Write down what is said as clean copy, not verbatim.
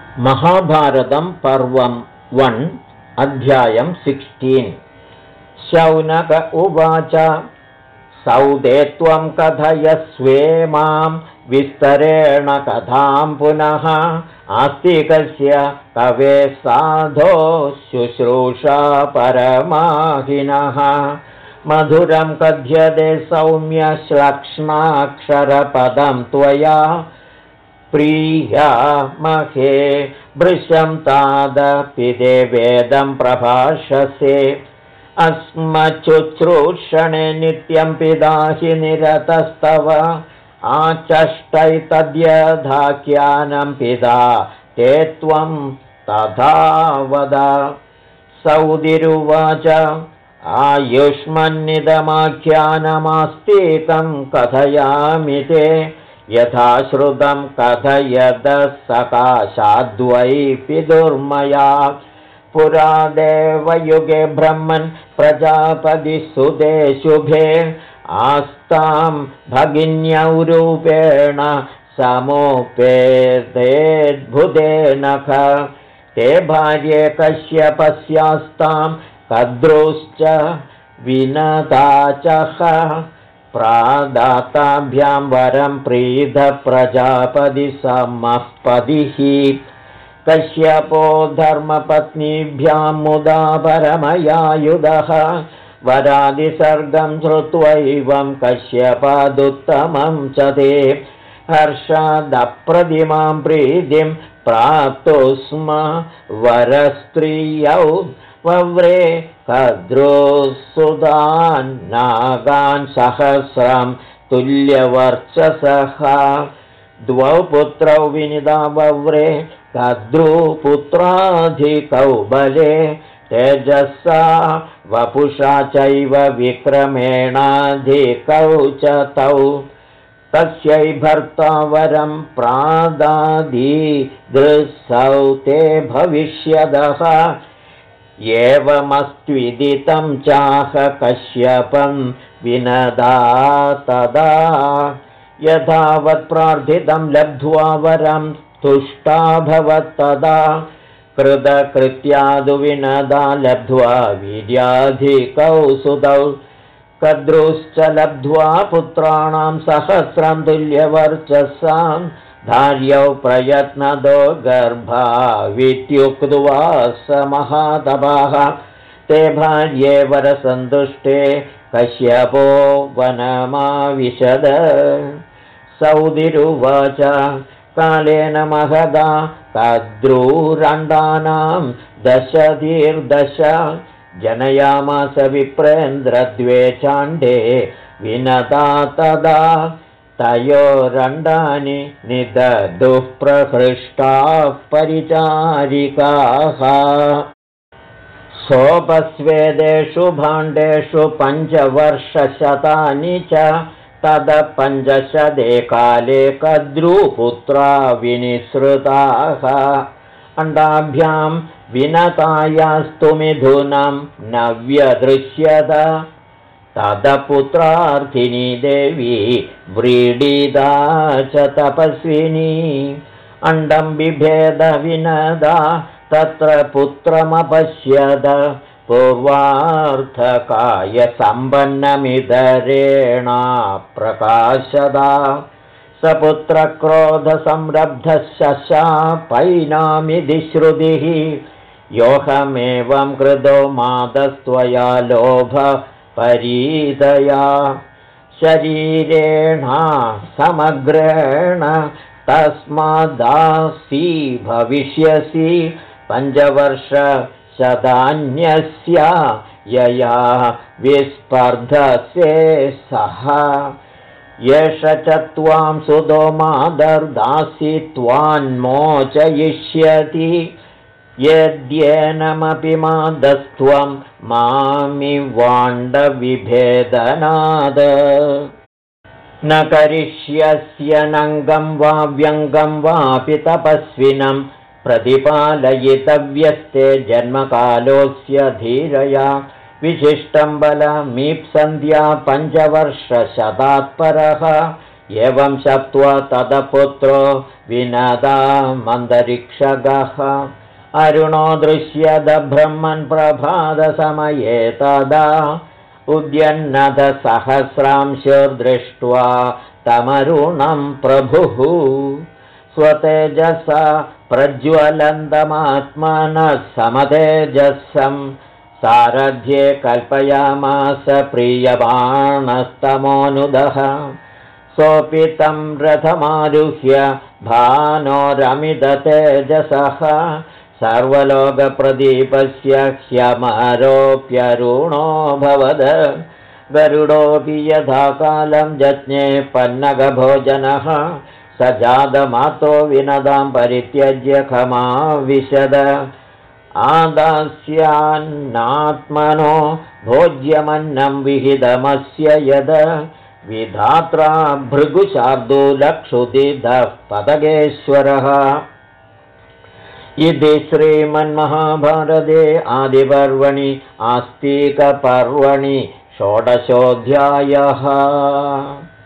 महाभारतं पर्वं 1 अध्यायं 16। शौनक उवाच सौदे त्वं कथयस्वे मां विस्तरेण कथां पुनः आस्तिकस्य कवे साधो शुश्रूषा परमाहिनः मधुरं कथ्यते सौम्य श्लक्ष्णाक्षरपदं त्वया प्रिया महे भृशं तादपिते वेदं प्रभाषसे अस्मच्छुश्रूषणे नित्यं पिता हि निरतस्तव आचष्टैतद्यधाख्यानं पिता ते त्वं तथा वद। सौदिरुवाच आयुष्मन्निदमाख्यानमास्तिकं कथयामि ते यथा श्रुतं कथयदः सकाशाद्वै पितुर्मया पुरा देवयुगे ब्रह्मन् प्रजापतिसुते शुभे आस्तां भगिन्यौ रूपेण समुपेतेद्भुतेनख ते भार्ये कश्यपस्यास्तां कद्रुश्च विनताचः प्रादाताभ्यां वरं प्रीद प्रजापतिसमःपतिः कश्यपो धर्मपत्नीभ्यां मुदा परमयायुधः वरादिसर्गं श्रुत्वैवं कश्यपादुत्तमं च ते हर्षादप्रतिमां प्रीतिं प्राप्तु स्म वरस्त्रियौ वव्रे कद्रुसुतान् नागान् सहस्रं तुल्यवर्चसः द्वौ पुत्रौ विनिता वव्रे कद्रुपुत्राधिकौ बले तेजसा वपुषा चैव विक्रमेणाधिकौ च तौ तस्यै भर्ता वरं प्रादादीदृशौ ते भविष्यदः एवमस्त्विदितं चाह कश्यपं विनदा तदा यथावत् प्रार्थितं लब्ध्वा वरं तुष्टाभवत्तदा कृतकृत्यादु विनदा लब्ध्वा वीर्याधिकौ सुतौ कद्रुश्च लब्ध्वा पुत्राणां सहस्रं तुल्यवर्चसां धार्यौ प्रयत्नदो गर्भावित्युक्त्वा स महातपाः ते भार्ये वरसन्तुष्टे कश्यपो वनमाविशद। सौदिरुवाच कालेन महदा कद्रूरण्डानां दशधीर्दश जनयामास विप्रेन्द्रद्वे चाण्डे विनता तदा तयोरण्डानि निददुः प्रहृष्टाः परिचारिकाः सोपस्वेदेषु भाण्डेषु 5 वर्षशतानि च तद 500 काले कद्रुपुत्रा विनिसृताः अण्डाभ्यां विनतायास्तु मिथुनं न व्यदृश्यत तदपुत्रार्थिनी देवी व्रीडिता च तपस्विनी अण्डं बिभेद विनदा तत्र पुत्रमपश्यद पूर्वार्थकाय सम्पन्नमिदरेणा प्रकाशदा स पुत्रक्रोधसंरब्धः शशापैनामिति श्रुतिः योऽहमेवं कृतो मातस्त्वया लोभ परीदया शरीरेण समग्रेण तस्मादासी भविष्यसि 5 वर्षशतान्यस्य यया विस्पर्धसे सह येष च त्वां सुतो मादर्दासि त्वान्मोचयिष्यति यद्येनमपि मादस्त्वं मामिवाण्डविभेदनाद न करिष्यस्य नङ्गं वा व्यङ्गं वापि तपस्विनं प्रतिपालयितव्यस्ते जन्मकालोऽस्य धीरया विशिष्टं बलमीप्सन्ध्या 5 वर्षशतात्परः एवं शप्त्वा तदपुत्रो विनदामन्तरिक्षगः अरुणो दृश्यद ब्रह्मन् प्रभातसमये तदा उद्यन्नदसहस्रांशुर्दृष्ट्वा तमरुणं प्रभुः स्वतेजसा प्रज्वलन्तमात्मनः समतेजसं सारथ्ये कल्पयामास प्रीयमाणस्तमोनुदः सोऽपि तं रथमारुह्य भानोरमिततेजसः सर्वलोकप्रदीपस्य ह्यमरोऽप्यरुणोऽभवद गरुडोऽपि यथा कालं जज्ञे पन्नगभोजनः स जातमातो विनदां परित्यज्य खमाविशद आदास्यान्नात्मनो भोज्यमन्नं विहितमस्य यद विधात्रा भृगुशार्दूलक्षुदिदः पदगेश्वरः इति श्रीमन्महाभारते आदिपर्वणि आस्तिकपर्वणि 16 षोडशोऽध्यायः।